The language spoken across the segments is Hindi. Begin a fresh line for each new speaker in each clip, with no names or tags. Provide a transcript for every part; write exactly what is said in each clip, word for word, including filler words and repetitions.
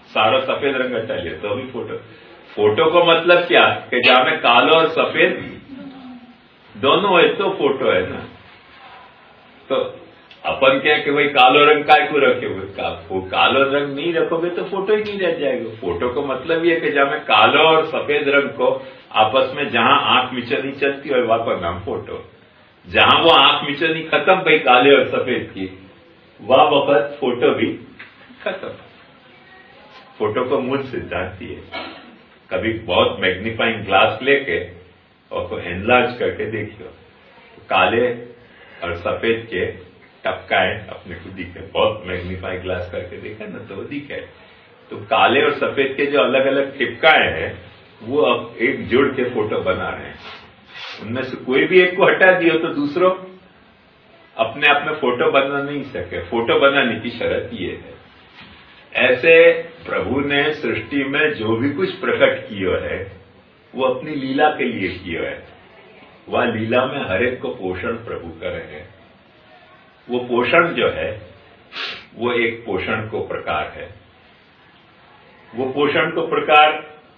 सारो सफेद रंग हटा लिया तो भी फोटो। फोटो को मतलब क्या कि जहां में कालो और सफेद दोनों है तो फोटो है ना। तो अपन क्या कि भाई कालो रंग काय को रखे हुए का, वो कालो रंग नहीं रखोगे तो फोटो ही नहीं रह जाएगा। फोटो को मतलब ये कि जहां में कालो और सफेद रंग को आपस में जहां आंख मिचनी चलती है वहां पर नाम फोटो। जहां वो आंख मिचनी खत्म भाई काले और सफेद की, वह वक्त फोटो भी खत्म। फोटो को मूल सिद्धांत है, कभी बहुत मैग्नीफाइंग ग्लास लेके और उसको एनलार्ज करके देखियो तो काले और सफेद के टपकाए अपने को दिखे। बहुत मैग्नीफाइंग ग्लास करके देखा ना तो वो दिखे। तो काले और सफेद के जो अलग अलग टिपकाए हैं वो अब एक जुड़ के फोटो बना रहे हैं। उनमें से कोई भी एक को हटा दियो तो दूसरों अपने आप में फोटो बना नहीं सके। फोटो बनाने की शर्त ये है। ऐसे प्रभु ने सृष्टि में जो भी कुछ प्रकट किया है वो अपनी लीला के लिए किया है। वह लीला में हर एक को पोषण प्रभु कर रहे हैं। वो पोषण जो है वो एक पोषण को प्रकार है। वो पोषण को प्रकार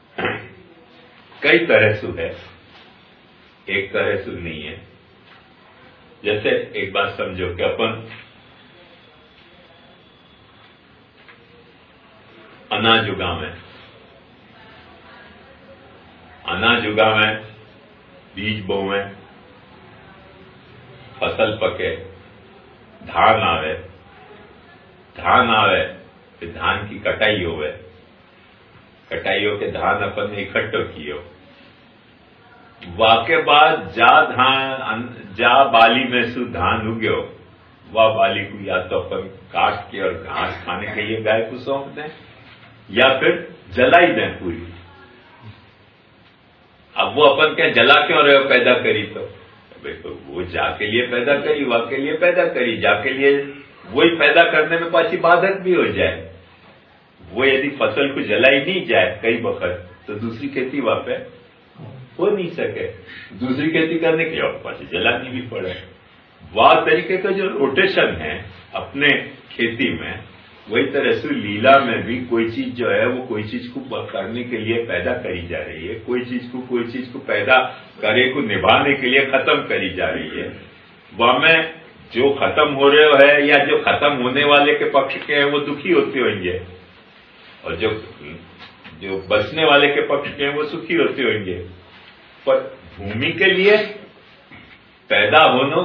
कई तरह से है, एक तरह से नहीं है। जैसे एक बात समझो कि अपन अनाज उगावे, अनाज उगावे, बीज बोवे, फसल पके, धान आवे, धान आवे फिर धान की कटाई होवे, कटाई होके धान अपन ने इकट्ठो कियो। वाके बाद जा धान जा बाली में सु धान उग्यो, वह बाली को या तो अपन काट के और घास खाने के लिए गाय को सौंप दें या फिर जलाई दें पूरी। अब वो अपन क्या जला क्यों रहे हो, पैदा करी तो भाई तो वो जाके लिए पैदा करी, वाके लिए पैदा करी, जाके लिए वही पैदा करने में पासी बाधक भी हो जाए। वो यदि फसल को जलाई नहीं जाए कई वक्त तो दूसरी खेती वहां पे हो नहीं सके। दूसरी खेती करने के लिए पासी जलानी भी पड़े। वह तरीके का जो रोटेशन है अपने खेती में, वही तरह से लीला में भी कोई चीज जो है वो कोई चीज को करने के लिए पैदा करी जा रही है, कोई चीज को कोई चीज को पैदा करे को निभाने के लिए खत्म करी जा रही है। वह में जो खत्म हो रहे है या जो खत्म होने वाले के पक्ष के हैं वो दुखी होते होंगे और जो जो बचने वाले के पक्ष के हैं वो सुखी होते होंगे। पर भूमि के लिए पैदा होना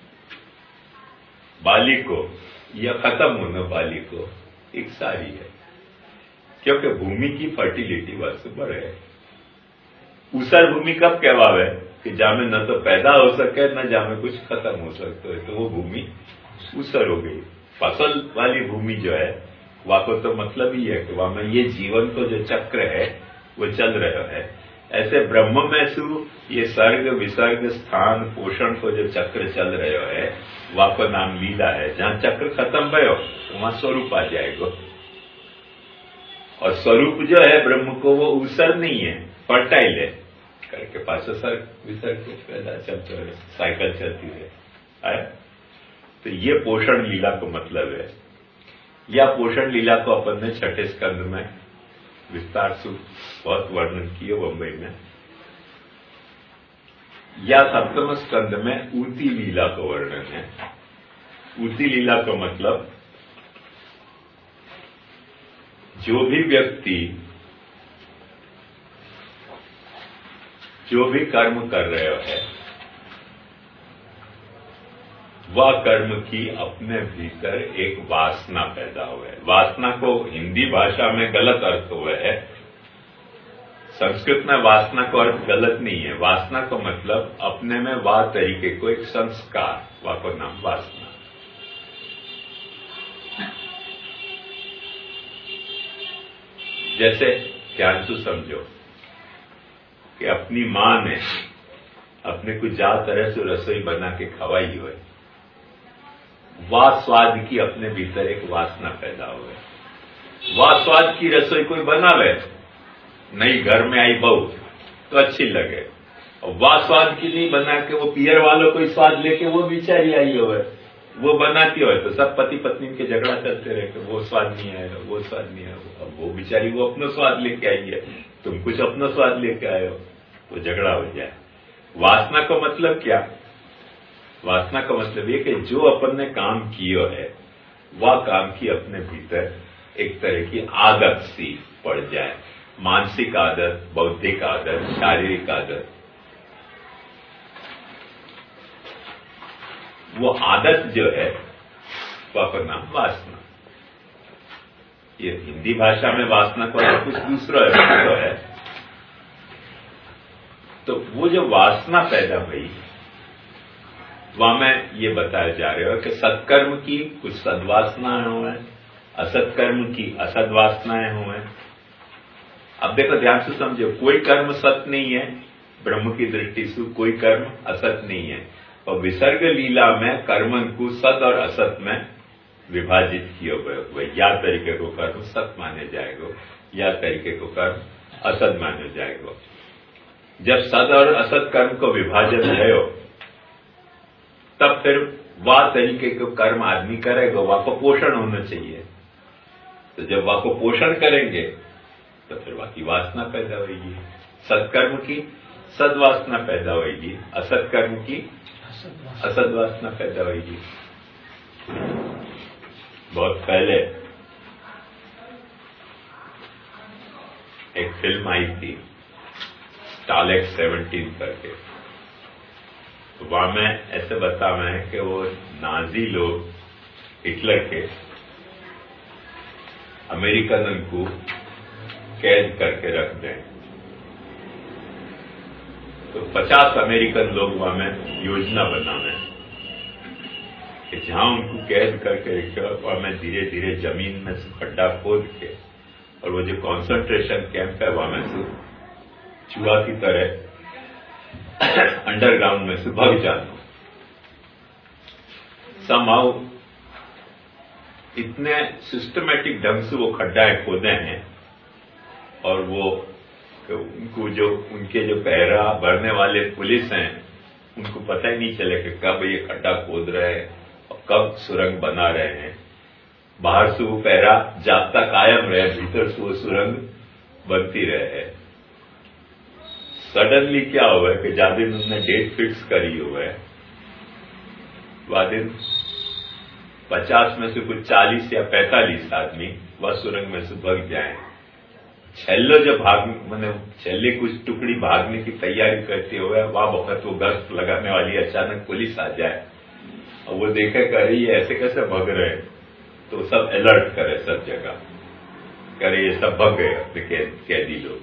बाली को या खत्म होना बाली को एक सारी है, क्योंकि भूमि की फर्टिलिटी वर्ष बढ़े है। ऊसर भूमि कब कहवावे कि जहां में न तो पैदा हो सके न जहां में कुछ खत्म हो सकते है, तो वो भूमि ऊसर हो गई। फसल वाली भूमि जो है वहां को तो मतलब ही है कि वहां में ये जीवन को जो चक्र है वो चल रहा है। ऐसे ब्रह्म में सु ये सर्ग विसर्ग स्थान पोषण को जो चक्र चल रहा है वहां को नाम लीला है। जहां चक्र खत्म भयो तो वहां स्वरूप आ जाएगा। और स्वरूप जो है ब्रह्म को वो ऊसर नहीं है, फर्टाइल है करके पास सर्ग विसर्ग कुछ पैदा चलते रहे, साइकिल चलती रहे। तो ये पोषण लीला को मतलब है। या पोषण लीला को अपन ने छठे स्कंद में विस्तार से बहुत वर्णन किया बंबई में। या सप्तम स्कंद में ऊती लीला का वर्णन है। ऊती लीला का मतलब जो भी व्यक्ति जो भी कर्म कर रहे है वह कर्म की अपने भीतर एक वासना पैदा हुआ है। वासना को हिंदी भाषा में गलत अर्थ हुआ है, संस्कृत में वासना का अर्थ गलत नहीं है। वासना का मतलब अपने में वाह तरीके को एक संस्कार, वाह को नाम वासना। जैसे ध्यान से समझो कि अपनी मां ने अपने को जा तरह से रसोई बना के खवाई हुई, वाह स्वाद की अपने भीतर एक वासना पैदा हुई। वाह स्वाद की रसोई कोई बनावे, नई घर में आई बहू तो अच्छी लगे, और वाह स्वाद की नहीं बना के वो पियर वालों कोई स्वाद लेके वो बेचारी आई हुए वो बनाती हो तो सब पति पत्नी के झगड़ा चलते रहे, वो स्वाद नहीं आएगा, वो स्वाद नहीं आएगा। अब वो बेचारी वो अपना स्वाद लेके आई है, तुम कुछ अपना स्वाद लेके आए हो, तो झगड़ा हो जाए। वासना का मतलब क्या? वासना का मतलब ये कि जो अपन ने काम किया है वह काम की अपने भीतर एक तरह की आदत सी पड़ जाए, मानसिक आदत, बौद्धिक आदत, शारीरिक आदत। वो आदत जो है वह का नाम वासना। ये हिंदी भाषा में वासना को कुछ दूसरा है। तो वो जो वासना पैदा हुई वहां में ये बताया जा रहा है कि सत्कर्म की कुछ सद्वासनाएं हुए, असत्कर्म की असद्वासनाएं हुए। अब देखो ध्यान से समझो, कोई कर्म सत्य नहीं है ब्रह्म की दृष्टि से, कोई कर्म असत नहीं है। और विसर्ग लीला में कर्मन को सत और असत में विभाजित किया हुआ, या तरीके को कर्म सत माने जाएगा, या तरीके को कर्म असत माने जाएगा। जब सत और असत कर्म को विभाजन भयो तब फिर वह तरीके को कर्म आदमी करेगा, वह को पोषण होना चाहिए। तो जब वह को पोषण करेंगे तो फिर वह की वासना पैदा होगी। सत्कर्म की सद्वासना पैदा होगी, असत्कर्म की असद्वासना पैदा होगी। बहुत पहले एक फिल्म आई थी टालेक्स सेवनटीन करके, तो वहां में ऐसे बताया है कि वो नाजी लोग हिटलर के अमेरिकन को कैद करके रख दें। तो पचास अमेरिकन लोग वहां में योजना बनावे कि जहां उनको कैद करके रखे वहां में धीरे धीरे जमीन में से खड्डा खोद के, और वो जो कॉन्सेंट्रेशन कैंप है वहां में से चूहा की तरह अंडरग्राउंड में से भाग जाना। समहाउ इतने सिस्टमेटिक ढंग से वो खड्डाएं खोदे हैं, और वो उनको जो उनके जो पहरा भरने वाले पुलिस हैं उनको पता ही नहीं चले कि कब ये खड्डा खोद रहे हैं और कब सुरंग बना रहे हैं। बाहर से वो पहरा जाप्ता कायम रहे, भीतर से वो सुरंग बनती रहे। सडनली क्या हुआ है कि जहां दिन उन्होंने डेट फिक्स करी हुआ है वह दिन पचास में से कुछ चालीस या पैंतालीस आदमी वह सुरंग में से भाग जाए। छेल्लो जो भाग मैंने छेल्ले कुछ टुकड़ी भागने की तैयारी करते हुए वह वक्त वो गश्त लगाने वाली अचानक पुलिस आ जाए और वो देखे करे ये ऐसे कैसे भाग रहे, तो सब अलर्ट करे, सब जगह करे ये सब भाग गए अपने कैदी लोग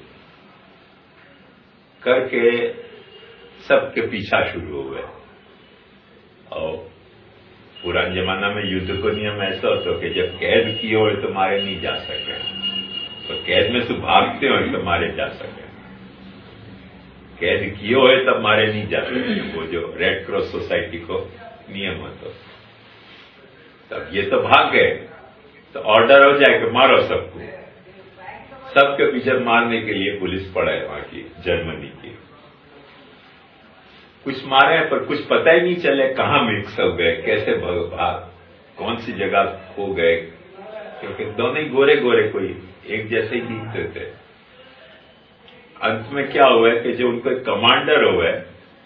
करके सबके पीछा शुरू हुए। और पुराने जमाना में युद्ध को नियम ऐसा होता कि जब कैद किए हो तो मारे नहीं जा सके, तो कैद में से भागते हो तो मारे जा सके। कैद किए हुए तब मारे नहीं जा सके, वो जो रेड क्रॉस सोसाइटी को नियम हो। तो तब ये तो भाग गए तो ऑर्डर हो जाए कि मारो सबको। सबके पीछे मारने के लिए पुलिस पड़ा है वहां की, जर्मनी की। कुछ मारे हैं पर कुछ पता ही नहीं चले कहां मिक्स हो गए, कैसे भाग, कौन सी जगह खो गए, क्योंकि दोनों ही गोरे गोरे कोई एक जैसे ही दिखते थे। अंत में क्या हुआ है कि जो उनको एक कमांडर हुआ है,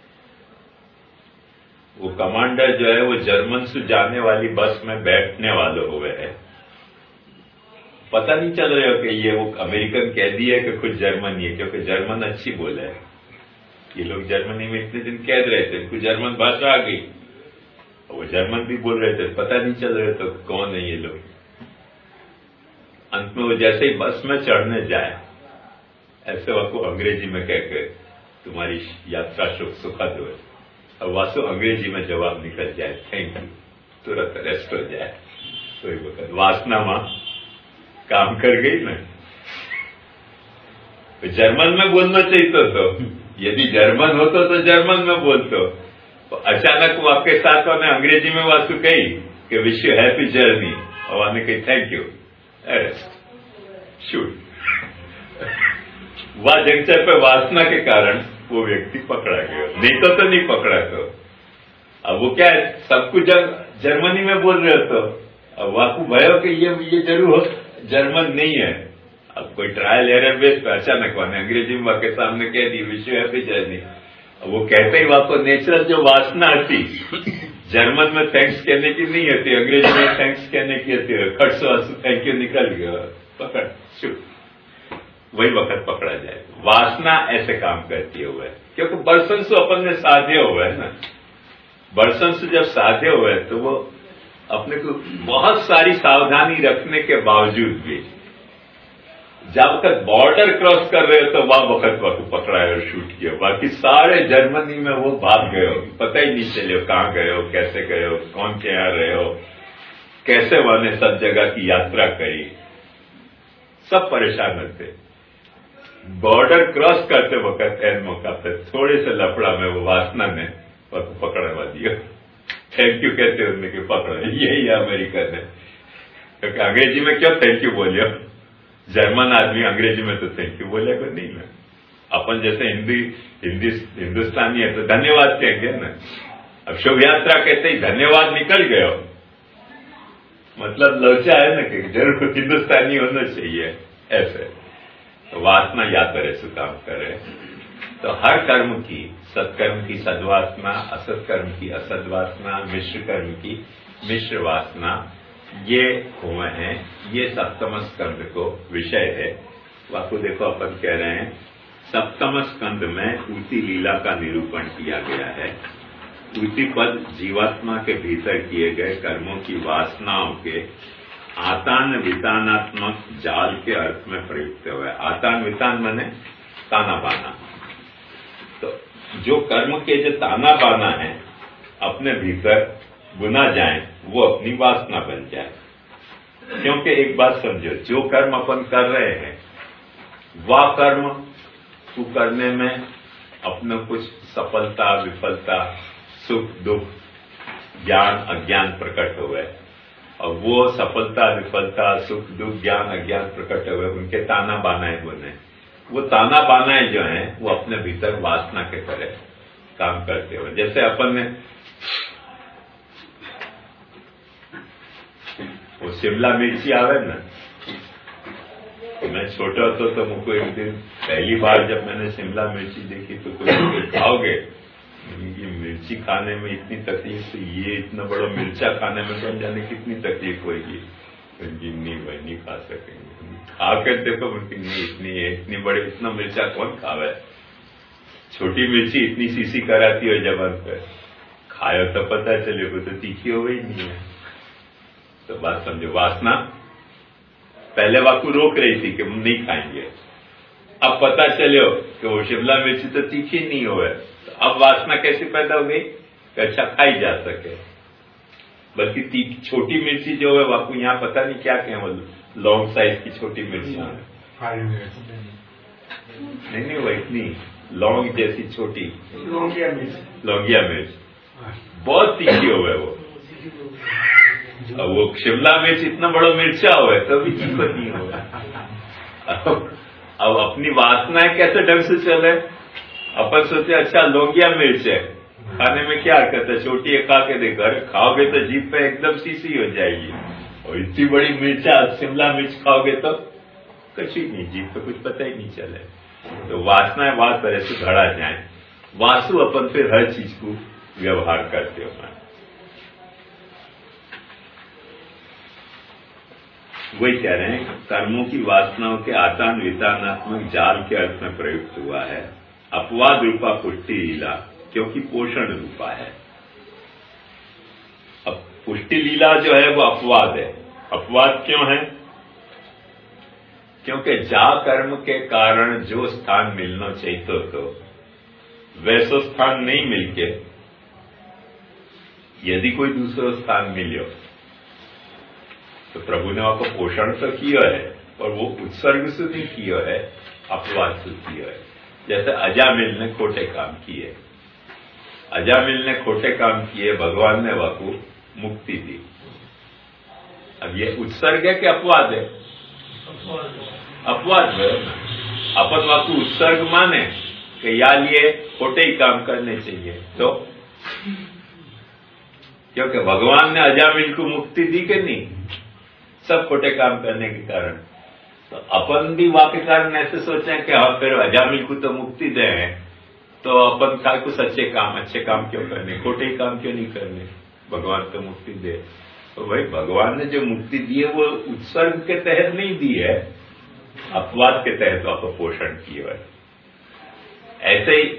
वो कमांडर जो है वो जर्मन से जाने वाली बस में बैठने वाले हुए है। पता नहीं चल रहा है कि ये वो अमेरिकन कैदी है कि कुछ जर्मनी है, क्योंकि जर्मन अच्छी बोले है। ये लोग जर्मनी में इतने दिन कैद रहे थे, इनको जर्मन भाषा आ गई, वो जर्मन भी बोल रहे थे, पता नहीं चल रहे तो कौन है ये लोग। अंत में वो जैसे ही बस में चढ़ने जाए ऐसे वह अंग्रेजी में कह के तुम्हारी यात्रा सुख सुखद हो, और वासु अंग्रेजी में जवाब निकल जाए थैंक यू, तुरंत रेस्ट हो जाए। तो एक वक्त वासना मां काम कर गई ना। तो जर्मन में बोलना चाहिए तो, तो यदि जर्मन होतो तो जर्मन में बोलतो, तो अचानक वो आपके साथ ने अंग्रेजी में वासु कही कि विश यू हैप्पी जर्नी, और वाने कही थैंक यू अरेस्ट शूट। वह जंक्शन पे वासना के कारण वो व्यक्ति पकड़ा गया, नहीं तो तो नहीं पकड़ा। तो अब वो क्या है, सब कुछ जब जर्मनी में बोल रहे हो तो वाकू भयो कि ये ये जरूर जर्मन नहीं है। अब कोई ट्रायल एरर बेस पे अचानक वाने अंग्रेजी में के सामने कह दी विश्व हैप्पी जर्नी, वो कहते ही वाको नेचुरल जो वासना थी जर्मन में थैंक्स कहने की नहीं होती, अंग्रेजी में थैंक्स कहने की होती है। खट से थैंक यू निकल गया, पकड़ शुभ, वही वक्त पकड़ा जाए। वासना ऐसे काम करती है हुआ है, क्योंकि बरसन से अपन ने साधे हुए है ना, बरसन से जब साधे हुए तो वो अपने को बहुत सारी सावधानी रखने के बावजूद भी जब तक बॉर्डर क्रॉस कर रहे हो तो वह वक्त वक्त पकड़ा है और शूट किया। बाकी सारे जर्मनी में वो भाग गए हो, पता ही नहीं चले कहां गए हो, कैसे गए हो, कौन के यहाँ रहे हो, कैसे वहां सब जगह की यात्रा करी, सब परेशान होते। बॉर्डर क्रॉस करते वक्त एन मौका पे थोड़े से लफड़ा में वो वासना ने पकड़वा दिया। थैंक यू कहते उनने कि पकड़ यही है अमेरिका ने, क्योंकि अंग्रेजी में क्यों थैंक यू बोलियो, जर्मन आदमी अंग्रेजी में तो थैंक यू बोलेगा नहीं ना। अपन जैसे हिंदी हिंदी हिंदुस्तानी है तो धन्यवाद कहेंगे ना। अब शुभ यात्रा कहते ही धन्यवाद निकल गए, मतलब लोचा है ना कि जरूर हिंदुस्तानी होना चाहिए ऐसे। तो वासना याद करे सु काम करे, तो हर कर्म की, सत्कर्म की सद्वासना, असत्कर्म की असद्वासना, मिश्र कर्म की मिश्र वासना, ये हुए हैं, ये सप्तम स्कंद को विषय है। वाकु देखो अपन कह रहे हैं सप्तम स्कंद में ऊती लीला का निरूपण किया गया है। ऊती पद जीवात्मा के भीतर किए गए कर्मों की वासनाओं के आतान वितानात्मक जाल के अर्थ में प्रयुक्त हुआ है। आतान वितान माने ताना बाना, तो जो कर्म के जो ताना बाना है अपने भीतर बुना जाए वो अपनी वासना बन जाए। क्योंकि एक बात समझो, जो कर्म अपन कर रहे हैं वह कर्म तू करने में अपने कुछ सफलता विफलता सुख दुख ज्ञान अज्ञान प्रकट हुए, और वो सफलता विफलता सुख दुख ज्ञान अज्ञान प्रकट हुए उनके ताना बानाएं बने, वो ताना बानाएं जो हैं वो अपने भीतर वासना के तरह काम करते हुए। जैसे अपन ने वो शिमला मिर्ची आवे ना, मैं छोटा होता तो मुझको एक दिन पहली बार जब मैंने शिमला मिर्ची देखी तो कोई खाओगे, ये मिर्ची खाने में इतनी तकलीफ, तो ये इतना बड़ा मिर्चा खाने में तो जाने कितनी तकलीफ होगी। नहीं भाई नहीं खा सकेंगे, खाकर देखो नहीं इतनी है, इतनी बड़ी इतना मिर्चा कौन खावे, छोटी मिर्ची इतनी सीसी कराती हो जबान पर, खायो तो पता चले वो तो तीखी हो गई नहीं है। तो बात समझो, वासना पहले वाकू रोक रही थी कि हम नहीं खाएंगे, अब पता चले कि वो शिमला मिर्ची तो तीखी नहीं हो, तो अब वासना कैसे पैदा हो गई कि अच्छा खाई जा सके। बल्कि छोटी मिर्ची जो है वाकू यहाँ पता नहीं क्या कहें, वो लॉन्ग साइज की छोटी मिर्ची नहीं नहीं वो इतनी लौंग जैसी छोटी लौंगिया मिर्च लौंगिया मिर्च बहुत तीखी हो गए वो। अब वो शिमला मिर्च इतना बड़ा मिर्चा हुआ तो भी तीखा नहीं होगा। अब, अब अपनी वासनाएं कैसे ढंग से चले, अपन सोचे अच्छा लौंगिया मिर्च है, खाने में क्या हरकत है, छोटी है खा के देख, घर खाओगे तो जीभ पे एकदम सीसी हो जाएगी, और इतनी बड़ी मिर्चा शिमला मिर्च खाओगे तो कुछ ही नहीं, जीभ पे कुछ पता ही नहीं चले। तो वासनाएं बात तरह से घड़ा जाए, वासु अपन फिर हर चीज को व्यवहार करते हो। वही कह रहे हैं कर्मों की वासनाओं के आतान वितानात्मक जाल के अर्थ में प्रयुक्त हुआ है। अपवाद रूपा पुष्टि लीला क्योंकि पोषण रूपा है। अब पुष्टि लीला जो है वो अपवाद है। अपवाद क्यों है? क्योंकि जा कर्म के कारण जो स्थान मिलना चाहिए तो, तो वैसा स्थान नहीं मिलके यदि कोई दूसरा स्थान मिले तो प्रभु ने आपको पोषण तो किया है और वो उत्सर्ग से नहीं किया है, अपवाद से किया है। जैसे अजामिल ने खोटे काम किए, अजामिल ने खोटे काम किए, भगवान ने वाकू मुक्ति दी। अब ये उत्सर्ग है कि अपवाद है? अपवाद है। अपन वाकू उत्सर्ग माने कि या लिए खोटे ही काम करने चाहिए, तो क्योंकि भगवान ने अजामिल को मुक्ति दी कि नहीं, सब खोटे काम करने के कारण। तो अपन भी वाक्य कारण ऐसे सोचे कि हाँ फिर अजामिल को तो मुक्ति दे, तो अपन का कुछ अच्छे काम अच्छे काम क्यों करने, खोटे काम क्यों नहीं करने, भगवान तो मुक्ति दे। तो भाई भगवान ने जो मुक्ति दी है वो उत्सर्ग के तहत नहीं दी है, अपवाद के तहत आपको पोषण किए हुए। ऐसे ही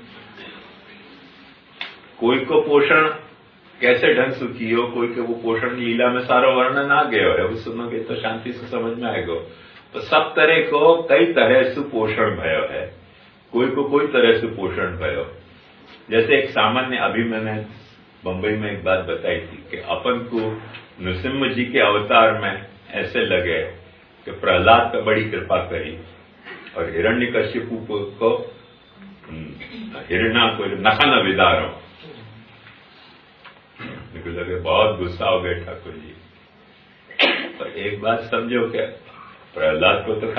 कोई को पोषण कैसे ढंग से किए हो, कोई के वो पोषण लीला में सारा वर्णन आ गया है, वो सुनोगे तो शांति से समझ में आएगा। तो सब तरह को कई तरह से पोषण भयो है, कोई को कोई तरह से पोषण भयो। जैसे एक सामान्य, अभी मैंने बंबई में एक बात बताई थी कि अपन को नृसिंह जी के अवतार में ऐसे लगे कि प्रहलाद पे बड़ी कृपा करी और हिरण्यकश्यपु को हिरणा को नखा न विदारो, लगे बहुत गुस्सा हो गए ठाकुर जी। पर एक बात समझो कि प्रहलाद को तो